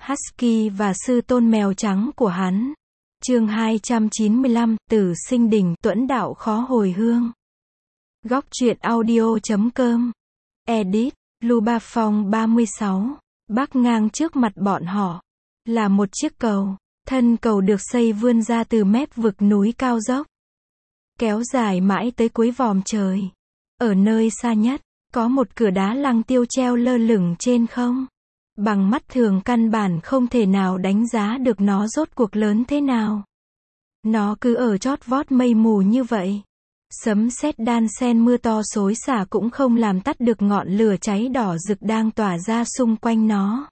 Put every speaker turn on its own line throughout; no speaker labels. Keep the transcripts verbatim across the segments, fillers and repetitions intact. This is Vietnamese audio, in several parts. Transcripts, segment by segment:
Husky và sư tôn mèo trắng của hắn. Chương hai trăm chín mươi lăm, Tử Sinh Đỉnh, Tuẫn Đạo khó hồi hương. Góc truyện audio chấm com. Edit, Luba Phong ba mươi sáu. Bắc ngang trước mặt bọn họ là một chiếc cầu. Thân cầu được xây vươn ra từ mép vực núi cao dốc, kéo dài mãi tới cuối vòm trời. Ở nơi xa nhất, có một cửa đá lăng tiêu treo lơ lửng trên không. Bằng mắt thường căn bản không thể nào đánh giá được nó rốt cuộc lớn thế nào. Nó cứ ở chót vót mây mù như vậy. Sấm sét đan xen mưa to xối xả cũng không làm tắt được ngọn lửa cháy đỏ rực đang tỏa ra xung quanh nó.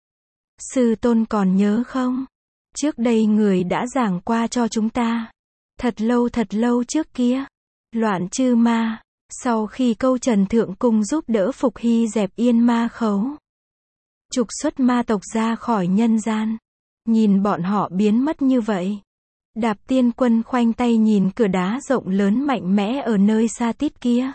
Sư tôn còn nhớ không? Trước đây người đã giảng qua cho chúng ta. Thật lâu thật lâu trước kia, Loạn Chư Ma, sau khi câu Trần Thượng Cung giúp đỡ Phục Hy dẹp yên ma khấu, trục xuất ma tộc ra khỏi nhân gian, nhìn bọn họ biến mất như vậy, Đạp Tiên Quân khoanh tay nhìn cửa đá rộng lớn mạnh mẽ ở nơi xa tít kia.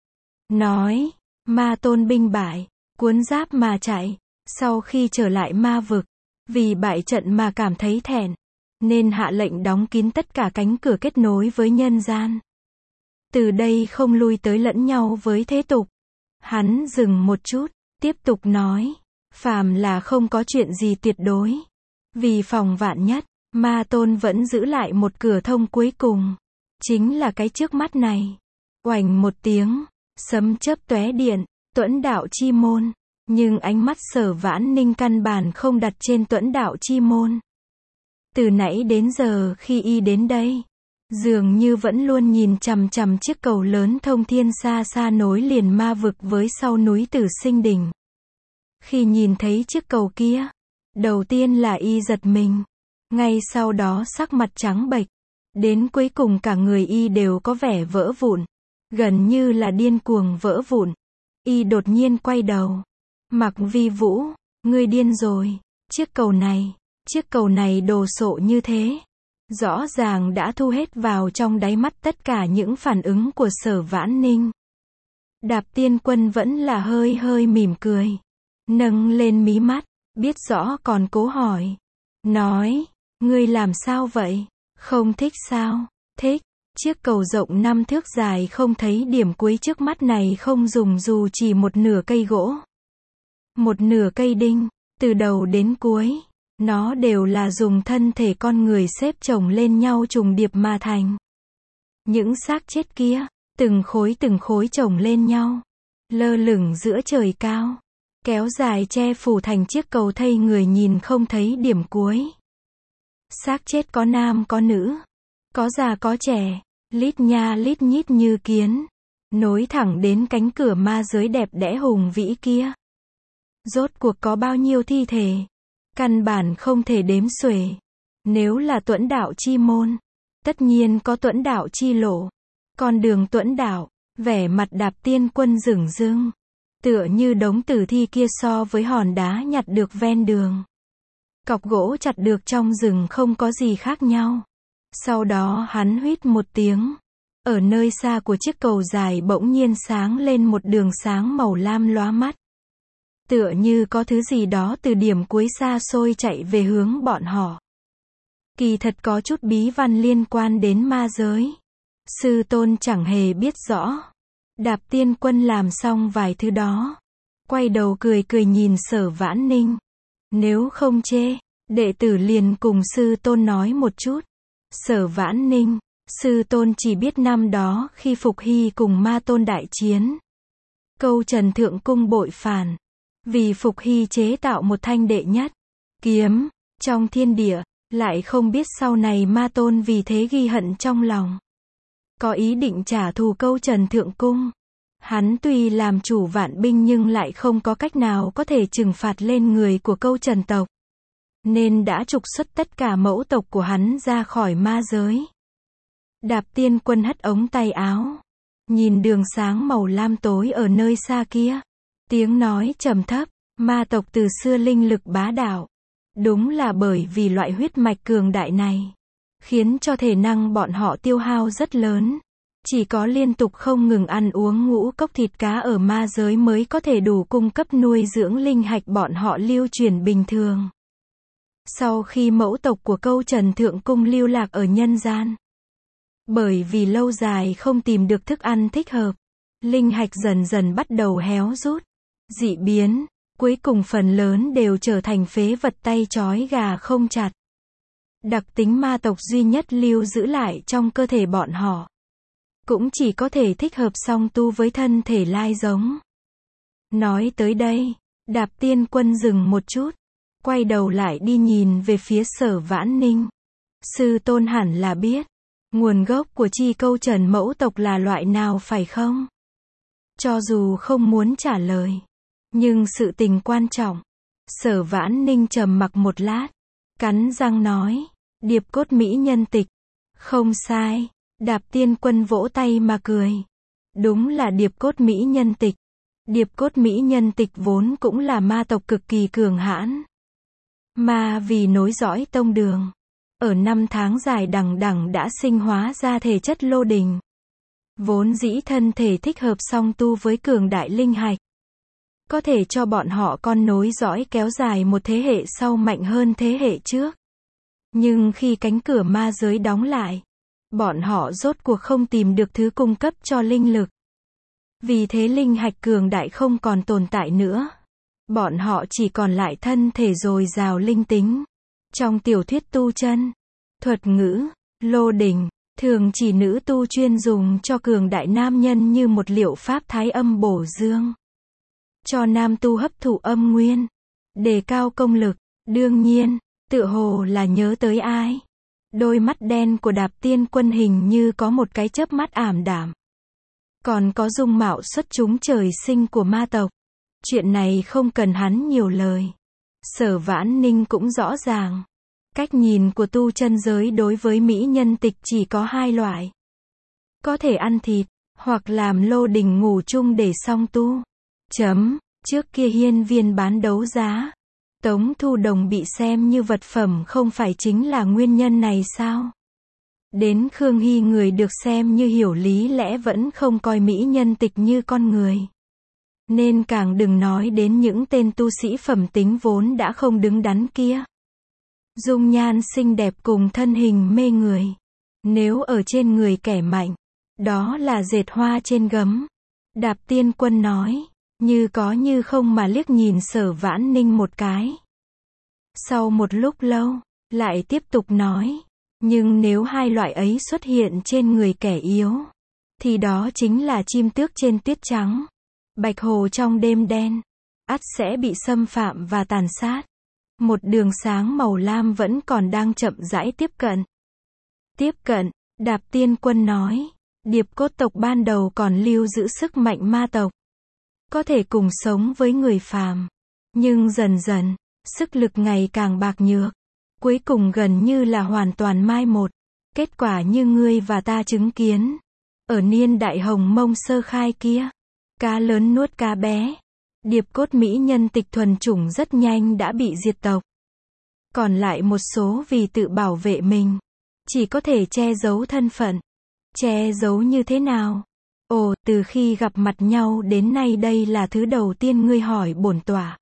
Nói, ma tôn binh bại, cuốn giáp mà chạy, sau khi trở lại ma vực, vì bại trận mà cảm thấy thẹn, nên hạ lệnh đóng kín tất cả cánh cửa kết nối với nhân gian. Từ đây không lui tới lẫn nhau với thế tục. Hắn dừng một chút, tiếp tục nói, phàm là không có chuyện gì tuyệt đối. Vì phòng vạn nhất, ma tôn vẫn giữ lại một cửa thông cuối cùng. Chính là cái trước mắt này. Oành một tiếng, sấm chớp tóe điện, Tuẫn Đạo chi môn. Nhưng ánh mắt Sở Vãn Ninh căn bản không đặt trên Tuẫn Đạo chi môn. Từ nãy đến giờ khi y đến đây, dường như vẫn luôn nhìn chằm chằm chiếc cầu lớn thông thiên xa xa nối liền ma vực với sau núi Tử Sinh Đỉnh. Khi nhìn thấy chiếc cầu kia, đầu tiên là y giật mình, ngay sau đó sắc mặt trắng bệch, đến cuối cùng cả người y đều có vẻ vỡ vụn, gần như là điên cuồng vỡ vụn. Y đột nhiên quay đầu, Mạc Vi Vũ, ngươi điên rồi, chiếc cầu này, chiếc cầu này đồ sộ như thế, rõ ràng đã thu hết vào trong đáy mắt tất cả những phản ứng của Sở Vãn Ninh. Đạp Tiên Quân vẫn là hơi hơi mỉm cười, nâng lên mí mắt, biết rõ còn cố hỏi, nói, ngươi làm sao vậy, không thích sao? Thích. Chiếc cầu rộng năm thước dài không thấy điểm cuối trước mắt này không dùng dù chỉ một nửa cây gỗ, một nửa cây đinh, từ đầu đến cuối, nó đều là dùng thân thể con người xếp chồng lên nhau trùng điệp mà thành. Những xác chết kia, từng khối từng khối chồng lên nhau, lơ lửng giữa trời cao, kéo dài che phủ thành chiếc cầu thây người nhìn không thấy điểm cuối. Xác chết có nam có nữ, có già có trẻ, lít nha lít nhít như kiến, nối thẳng đến cánh cửa ma giới đẹp đẽ hùng vĩ kia. Rốt cuộc có bao nhiêu thi thể? Căn bản không thể đếm xuể. Nếu là Tuẫn Đạo chi môn, tất nhiên có Tuẫn Đạo chi lộ. Con đường Tuẫn Đạo, vẻ mặt Đạp Tiên Quân rửng rưng, tựa như đống tử thi kia so với hòn đá nhặt được ven đường, cọc gỗ chặt được trong rừng không có gì khác nhau. Sau đó hắn huýt một tiếng, ở nơi xa của chiếc cầu dài bỗng nhiên sáng lên một đường sáng màu lam lóa mắt. Tựa như có thứ gì đó từ điểm cuối xa xôi chạy về hướng bọn họ. Kỳ thật có chút bí văn liên quan đến ma giới. Sư tôn chẳng hề biết rõ. Đạp Tiên Quân làm xong vài thứ đó, quay đầu cười cười nhìn Sở Vãn Ninh. Nếu không chê, đệ tử liền cùng sư tôn nói một chút. Sở Vãn Ninh, sư tôn chỉ biết năm đó khi Phục Hy cùng ma tôn đại chiến, câu Trần Thượng Cung bội phản, vì Phục Hy chế tạo một thanh đệ nhất kiếm trong thiên địa, lại không biết sau này ma tôn vì thế ghi hận trong lòng, có ý định trả thù câu Trần Thượng Cung. Hắn tuy làm chủ vạn binh nhưng lại không có cách nào có thể trừng phạt lên người của câu Trần tộc, nên đã trục xuất tất cả mẫu tộc của hắn ra khỏi ma giới. Đạp Tiên Quân hất ống tay áo, nhìn đường sáng màu lam tối ở nơi xa kia, tiếng nói trầm thấp, ma tộc từ xưa linh lực bá đạo, đúng là bởi vì loại huyết mạch cường đại này, khiến cho thể năng bọn họ tiêu hao rất lớn. Chỉ có liên tục không ngừng ăn uống ngũ cốc thịt cá ở ma giới mới có thể đủ cung cấp nuôi dưỡng linh hạch bọn họ lưu truyền bình thường. Sau khi mẫu tộc của Câu Trần Thượng Cung lưu lạc ở nhân gian, bởi vì lâu dài không tìm được thức ăn thích hợp, linh hạch dần dần bắt đầu héo rút, dị biến, cuối cùng phần lớn đều trở thành phế vật tay trói gà không chặt. Đặc tính ma tộc duy nhất lưu giữ lại trong cơ thể bọn họ, cũng chỉ có thể thích hợp song tu với thân thể lai giống. Nói tới đây, Đạp Tiên Quân dừng một chút, quay đầu lại đi nhìn về phía Sở Vãn Ninh. Sư tôn hẳn là biết, nguồn gốc của chi Câu Trần mẫu tộc là loại nào phải không? Cho dù không muốn trả lời, nhưng sự tình quan trọng. Sở Vãn Ninh trầm mặc một lát, cắn răng nói, điệp cốt mỹ nhân tịch. Không sai. Đạp Tiên Quân vỗ tay mà cười. Đúng là điệp cốt mỹ nhân tịch. Điệp cốt mỹ nhân tịch vốn cũng là ma tộc cực kỳ cường hãn. Mà vì nối dõi tông đường, ở năm tháng dài đằng đẵng đã sinh hóa ra thể chất lô đình. Vốn dĩ thân thể thích hợp song tu với cường đại linh hạch, có thể cho bọn họ con nối dõi kéo dài một thế hệ sau mạnh hơn thế hệ trước. Nhưng khi cánh cửa ma giới đóng lại, bọn họ rốt cuộc không tìm được thứ cung cấp cho linh lực. Vì thế linh hạch cường đại không còn tồn tại nữa. Bọn họ chỉ còn lại thân thể dồi dào linh tính. Trong tiểu thuyết tu chân, thuật ngữ, lô đình, thường chỉ nữ tu chuyên dùng cho cường đại nam nhân như một liệu pháp thái âm bổ dương. Cho nam tu hấp thụ âm nguyên, đề cao công lực. Đương nhiên, tựa hồ là nhớ tới ai. Đôi mắt đen của Đạp Tiên Quân hình như có một cái chớp mắt ảm đạm. Còn có dung mạo xuất chúng trời sinh của ma tộc. Chuyện này không cần hắn nhiều lời. Sở Vãn Ninh cũng rõ ràng. Cách nhìn của tu chân giới đối với mỹ nhân tịch chỉ có hai loại. Có thể ăn thịt, hoặc làm lô đình ngủ chung để song tu. Chấm. Trước kia hiên viên bán đấu giá, Tống Thu Đồng bị xem như vật phẩm không phải chính là nguyên nhân này sao? Đến Khương Hy người được xem như hiểu lý lẽ vẫn không coi mỹ nhân tịch như con người. Nên càng đừng nói đến những tên tu sĩ phẩm tính vốn đã không đứng đắn kia. Dung nhan xinh đẹp cùng thân hình mê người. Nếu ở trên người kẻ mạnh, đó là dệt hoa trên gấm. Đạp Tiên Quân nói, như có như không mà liếc nhìn Sở Vãn Ninh một cái. Sau một lúc lâu, lại tiếp tục nói, nhưng nếu hai loại ấy xuất hiện trên người kẻ yếu, thì đó chính là chim tước trên tuyết trắng, bạch hồ trong đêm đen, ắt sẽ bị xâm phạm và tàn sát. Một đường sáng màu lam vẫn còn đang chậm rãi tiếp cận. Tiếp cận, Đạp Tiên Quân nói, điệp cốt tộc ban đầu còn lưu giữ sức mạnh ma tộc, có thể cùng sống với người phàm. Nhưng dần dần, sức lực ngày càng bạc nhược, cuối cùng gần như là hoàn toàn mai một. Kết quả như ngươi và ta chứng kiến. Ở niên đại Hồng Mông sơ khai kia, cá lớn nuốt cá bé. Điệp cốt mỹ nhân tịch thuần chủng rất nhanh đã bị diệt tộc. Còn lại một số vì tự bảo vệ mình, chỉ có thể che giấu thân phận. Che giấu như thế nào? Ồ, từ khi gặp mặt nhau đến nay đây là thứ đầu tiên ngươi hỏi bổn tọa.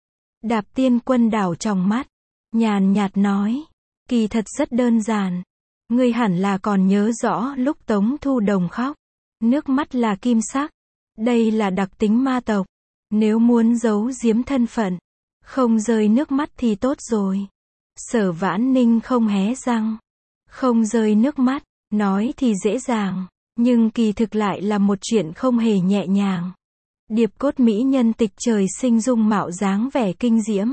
Đạp Tiên Quân đảo trong mắt, nhàn nhạt nói, kỳ thật rất đơn giản. Ngươi hẳn là còn nhớ rõ lúc Tống Thu Đồng khóc, nước mắt là kim sắc. Đây là đặc tính ma tộc. Nếu muốn giấu giếm thân phận, không rơi nước mắt thì tốt rồi. Sở Vãn Ninh không hé răng. Không rơi nước mắt, nói thì dễ dàng, nhưng kỳ thực lại là một chuyện không hề nhẹ nhàng. Điệp cốt mỹ nhân tịch trời sinh dung mạo dáng vẻ kinh diễm,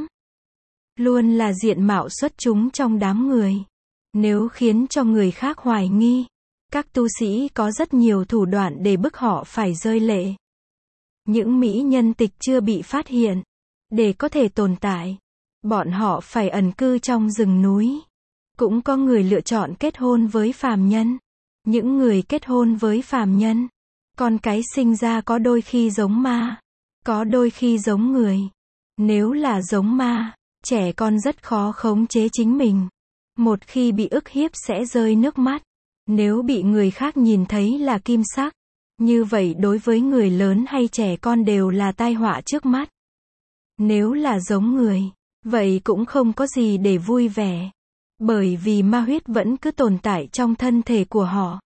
luôn là diện mạo xuất chúng trong đám người. Nếu khiến cho người khác hoài nghi, các tu sĩ có rất nhiều thủ đoạn để bức họ phải rơi lệ. Những mỹ nhân tịch chưa bị phát hiện, để có thể tồn tại, bọn họ phải ẩn cư trong rừng núi. Cũng có người lựa chọn kết hôn với phàm nhân. Những người kết hôn với phàm nhân, con cái sinh ra có đôi khi giống ma, có đôi khi giống người. Nếu là giống ma, trẻ con rất khó khống chế chính mình. Một khi bị ức hiếp sẽ rơi nước mắt. Nếu bị người khác nhìn thấy là kim sắc, như vậy đối với người lớn hay trẻ con đều là tai họa trước mắt. Nếu là giống người, Vậy cũng không có gì để vui vẻ. Bởi vì ma huyết vẫn cứ tồn tại trong thân thể của họ.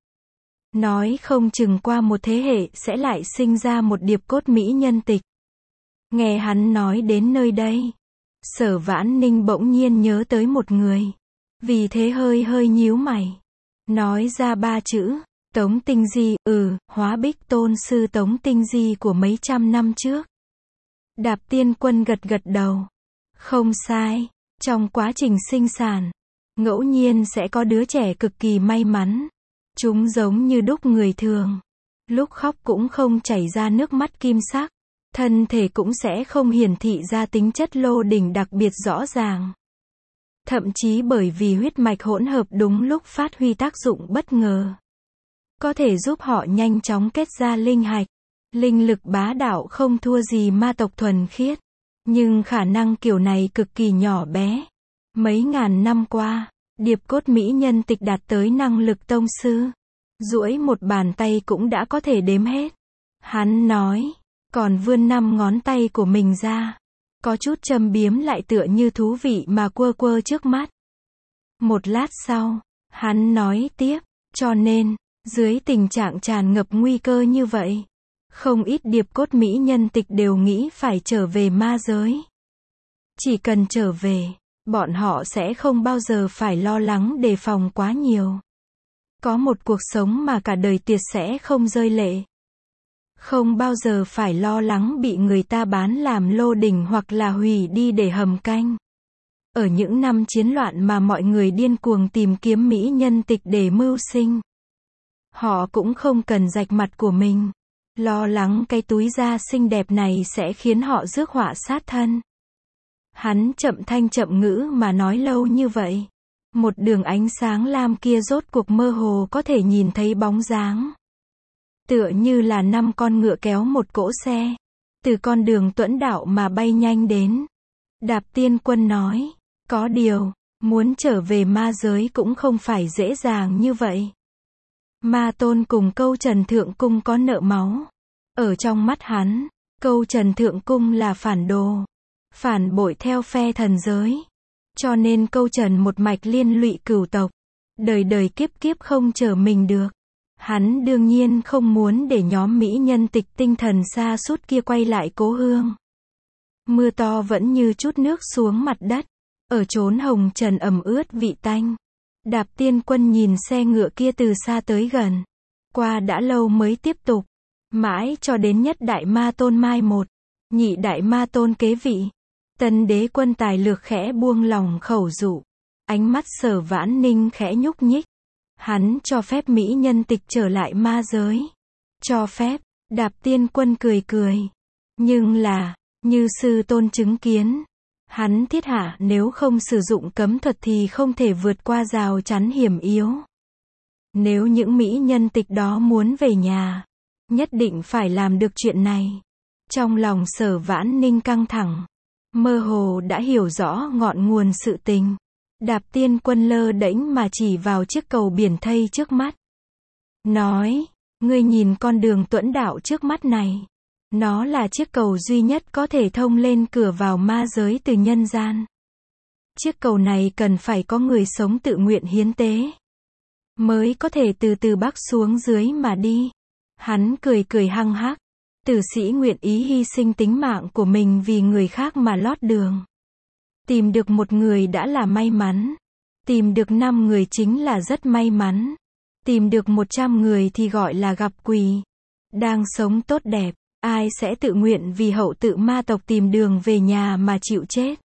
Nói không chừng qua một thế hệ sẽ lại sinh ra một điệp cốt mỹ nhân tịch. Nghe hắn nói đến nơi đây, Sở Vãn Ninh bỗng nhiên nhớ tới một người. Vì thế hơi hơi nhíu mày. Nói ra ba chữ, Tống Tinh Di, ừ, Hóa Bích Tôn sư Tống Tinh Di của mấy trăm năm trước. Đạp Tiên Quân gật gật đầu. Không sai, trong quá trình sinh sản, ngẫu nhiên sẽ có đứa trẻ cực kỳ may mắn. Chúng giống như đúc người thường. Lúc khóc cũng không chảy ra nước mắt kim sắc. Thân thể cũng sẽ không hiển thị ra tính chất lô đỉnh đặc biệt rõ ràng. Thậm chí bởi vì huyết mạch hỗn hợp đúng lúc phát huy tác dụng bất ngờ. Có thể giúp họ nhanh chóng kết ra linh hạch. Linh lực bá đạo không thua gì ma tộc thuần khiết. Nhưng khả năng kiểu này cực kỳ nhỏ bé. Mấy ngàn năm qua, điệp cốt mỹ nhân tịch đạt tới năng lực tông sư. Duỗi một bàn tay cũng đã có thể đếm hết. Hắn nói, còn vươn năm ngón tay của mình ra. Có chút châm biếm lại tựa như thú vị mà quơ quơ trước mắt. Một lát sau, hắn nói tiếp, cho nên, dưới tình trạng tràn ngập nguy cơ như vậy, không ít điệp cốt mỹ nhân tịch đều nghĩ phải trở về ma giới. Chỉ cần trở về, bọn họ sẽ không bao giờ phải lo lắng đề phòng quá nhiều. Có một cuộc sống mà cả đời tuyệt sẽ không rơi lệ. Không bao giờ phải lo lắng bị người ta bán làm lô đỉnh hoặc là hủy đi để hầm canh. Ở những năm chiến loạn mà mọi người điên cuồng tìm kiếm mỹ nhân tịch để mưu sinh, họ cũng không cần rạch mặt của mình. Lo lắng cái túi da xinh đẹp này sẽ khiến họ rước họa sát thân. Hắn chậm thanh chậm ngữ mà nói lâu như vậy. Một đường ánh sáng lam kia rốt cuộc mơ hồ có thể nhìn thấy bóng dáng. Tựa như là năm con ngựa kéo một cỗ xe. Từ con đường tuẫn đạo mà bay nhanh đến. Đạp Tiên Quân nói, có điều, muốn trở về ma giới cũng không phải dễ dàng như vậy. Ma Tôn cùng Câu Trần Thượng Cung có nợ máu. Ở trong mắt hắn, Câu Trần Thượng Cung là phản đồ. Phản bội theo phe thần giới. Cho nên Câu Trần một mạch liên lụy cửu tộc. Đời đời kiếp kiếp không trở mình được. Hắn đương nhiên không muốn để nhóm mỹ nhân tịch tinh thần xa sút kia quay lại cố hương. Mưa to vẫn như chút nước xuống mặt đất. Ở chốn hồng trần ẩm ướt vị tanh. Đạp Tiên Quân nhìn xe ngựa kia từ xa tới gần. Qua đã lâu mới tiếp tục. Mãi cho đến nhất đại ma tôn mai một. Nhị đại ma tôn kế vị. Tân đế quân tài lược khẽ buông lòng khẩu dụ. Ánh mắt Sở Vãn Ninh khẽ nhúc nhích. Hắn cho phép mỹ nhân tịch trở lại ma giới. Cho phép, Đạp Tiên Quân cười cười. Nhưng là, như sư tôn chứng kiến. Hắn thiết hạ nếu không sử dụng cấm thuật thì không thể vượt qua rào chắn hiểm yếu. Nếu những mỹ nhân tịch đó muốn về nhà, nhất định phải làm được chuyện này. Trong lòng Sở Vãn Ninh căng thẳng. Mơ hồ đã hiểu rõ ngọn nguồn sự tình. Đạp Tiên Quân lơ đễnh mà chỉ vào chiếc cầu biển thây trước mắt. Nói, ngươi nhìn con đường tuẫn đạo trước mắt này. Nó là chiếc cầu duy nhất có thể thông lên cửa vào ma giới từ nhân gian. Chiếc cầu này cần phải có người sống tự nguyện hiến tế. Mới có thể từ từ bắc xuống dưới mà đi. Hắn cười cười hăng hắc. Tử sĩ nguyện ý hy sinh tính mạng của mình vì người khác mà lót đường. Tìm được một người đã là may mắn. Tìm được năm người chính là rất may mắn. Tìm được một trăm người thì gọi là gặp quỷ. Đang sống tốt đẹp, ai sẽ tự nguyện vì hậu tự ma tộc tìm đường về nhà mà chịu chết.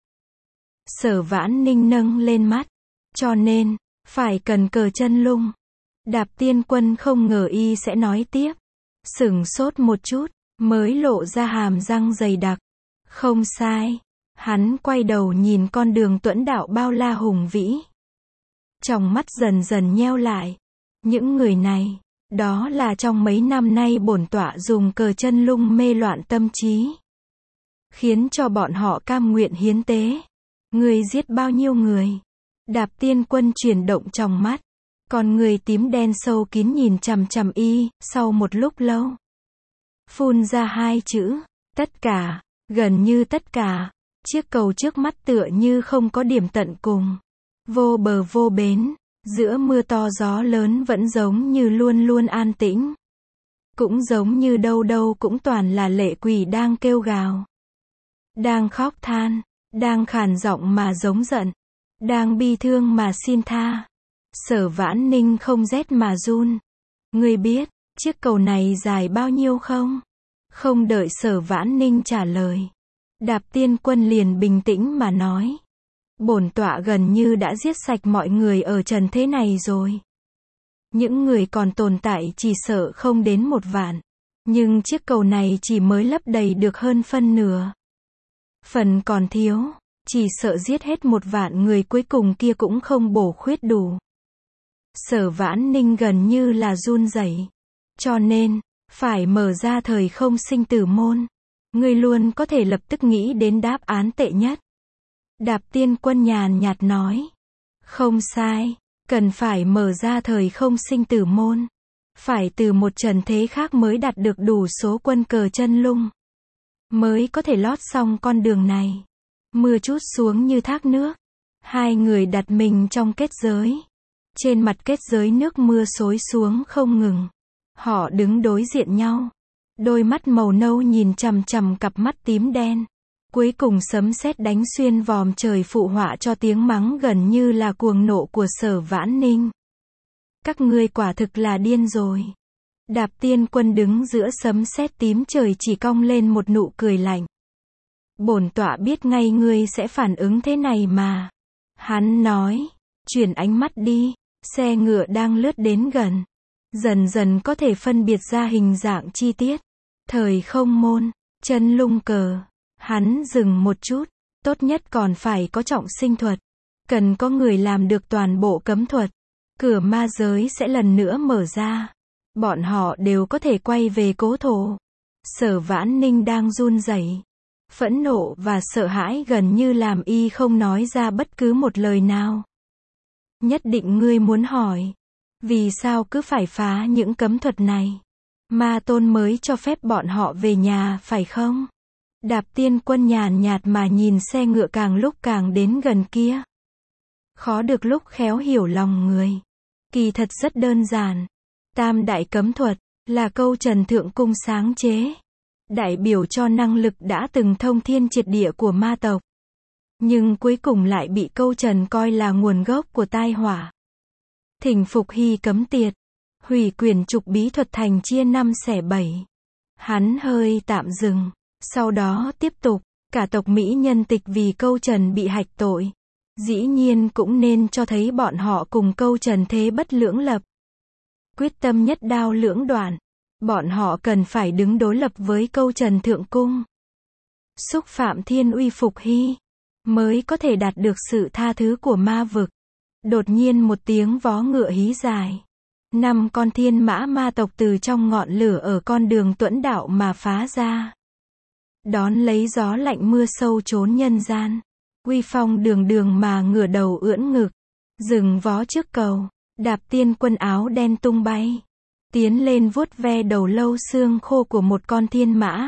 Sở Vãn Ninh nâng lên mắt. Cho nên, phải cần cờ chân lung. Đạp Tiên Quân không ngờ y sẽ nói tiếp. Sửng sốt một chút, mới lộ ra hàm răng dày đặc. Không sai. Hắn quay đầu nhìn con đường tuẫn đạo bao la hùng vĩ. Trong mắt dần dần nheo lại. Những người này, đó là trong mấy năm nay bổn tọa dùng cờ chân lung mê loạn tâm trí. Khiến cho bọn họ cam nguyện hiến tế. Người giết bao nhiêu người? Đạp Tiên Quân chuyển động trong mắt. Còn người tím đen sâu kín nhìn chằm chằm y, sau một lúc lâu. Phun ra hai chữ, tất cả, gần như tất cả. Chiếc cầu trước mắt tựa như không có điểm tận cùng. Vô bờ vô bến, giữa mưa to gió lớn vẫn giống như luôn luôn an tĩnh. Cũng giống như đâu đâu cũng toàn là lệ quỷ đang kêu gào. Đang khóc than, đang khàn giọng mà giống giận, đang bi thương mà xin tha. Sở Vãn Ninh không rét mà run. Ngươi biết, chiếc cầu này dài bao nhiêu không? Không đợi Sở Vãn Ninh trả lời. Đạp Tiên Quân liền bình tĩnh mà nói. Bổn tọa gần như đã giết sạch mọi người ở trần thế này rồi. Những người còn tồn tại chỉ sợ không đến một vạn. Nhưng chiếc cầu này chỉ mới lấp đầy được hơn phân nửa. Phần còn thiếu, chỉ sợ giết hết một vạn người cuối cùng kia cũng không bổ khuyết đủ. Sở Vãn Ninh gần như là run rẩy. Cho nên, phải mở ra thời không sinh tử môn. Ngươi luôn có thể lập tức nghĩ đến đáp án tệ nhất. Đạp Tiên Quân nhàn nhạt nói. Không sai, cần phải mở ra thời không sinh tử môn. Phải từ một trần thế khác mới đạt được đủ số quân cờ chân lung. Mới có thể lót xong con đường này. Mưa trút xuống như thác nước. Hai người đặt mình trong kết giới. Trên mặt kết giới nước mưa xối xuống không ngừng. Họ đứng đối diện nhau. Đôi mắt màu nâu nhìn chằm chằm cặp mắt tím đen. Cuối cùng sấm sét đánh xuyên vòm trời phụ họa cho tiếng mắng gần như là cuồng nộ của Sở Vãn Ninh. Các ngươi quả thực là điên rồi. Đạp Tiên Quân đứng giữa sấm sét tím trời chỉ cong lên một nụ cười lạnh. Bổn tọa biết ngay ngươi sẽ phản ứng thế này mà. Hắn nói, chuyển ánh mắt đi, xe ngựa đang lướt đến gần. Dần dần có thể phân biệt ra hình dạng chi tiết. Thời không môn, chân lung cờ. Hắn dừng một chút, tốt nhất còn phải có trọng sinh thuật. Cần có người làm được toàn bộ cấm thuật. Cửa ma giới sẽ lần nữa mở ra. Bọn họ đều có thể quay về cố thổ. Sở Vãn Ninh đang run rẩy. Phẫn nộ và sợ hãi gần như làm y không nói ra bất cứ một lời nào. Nhất định ngươi muốn hỏi. Vì sao cứ phải phá những cấm thuật này? Ma Tôn mới cho phép bọn họ về nhà, phải không? Đạp Tiên Quân nhàn nhạt mà nhìn xe ngựa càng lúc càng đến gần kia. Khó được lúc khéo hiểu lòng người. Kỳ thật rất đơn giản. Tam đại cấm thuật là câu Trần Thượng Cung sáng chế. Đại biểu cho năng lực đã từng thông thiên triệt địa của ma tộc. Nhưng cuối cùng lại bị câu Trần coi là nguồn gốc của tai họa. Thỉnh Phục Hy cấm tiệt. Hủy quyển trục bí thuật thành chia năm xẻ bảy. Hắn hơi tạm dừng. Sau đó tiếp tục. Cả tộc Mỹ nhân tịch vì câu Trần bị hạch tội. Dĩ nhiên cũng nên cho thấy bọn họ cùng câu Trần thế bất lưỡng lập. Quyết tâm nhất đao lưỡng đoạn. Bọn họ cần phải đứng đối lập với câu Trần Thượng Cung. Xúc phạm thiên uy Phục Hy. Mới có thể đạt được sự tha thứ của ma vực. Đột nhiên một tiếng vó ngựa hí dài. Năm con thiên mã ma tộc từ trong ngọn lửa ở con đường tuẫn đạo mà phá ra. Đón lấy gió lạnh mưa sâu trốn nhân gian. Uy phong đường đường mà ngửa đầu ưỡn ngực. Dừng vó trước cầu. Đạp Tiên Quân áo đen tung bay. Tiến lên vuốt ve đầu lâu xương khô của một con thiên mã.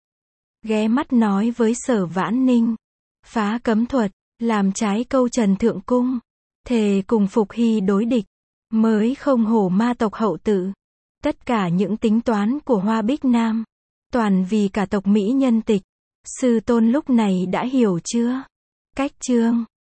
Ghé mắt nói với Sở Vãn Ninh. Phá cấm thuật, làm trái câu Trần Thượng Cung. Thề cùng Phục Hy đối địch. Mới không hổ ma tộc hậu tự. Tất cả những tính toán của Hoa Bích Nam. Toàn vì cả tộc Mỹ nhân tịch. Sư tôn lúc này đã hiểu chưa? Cách chương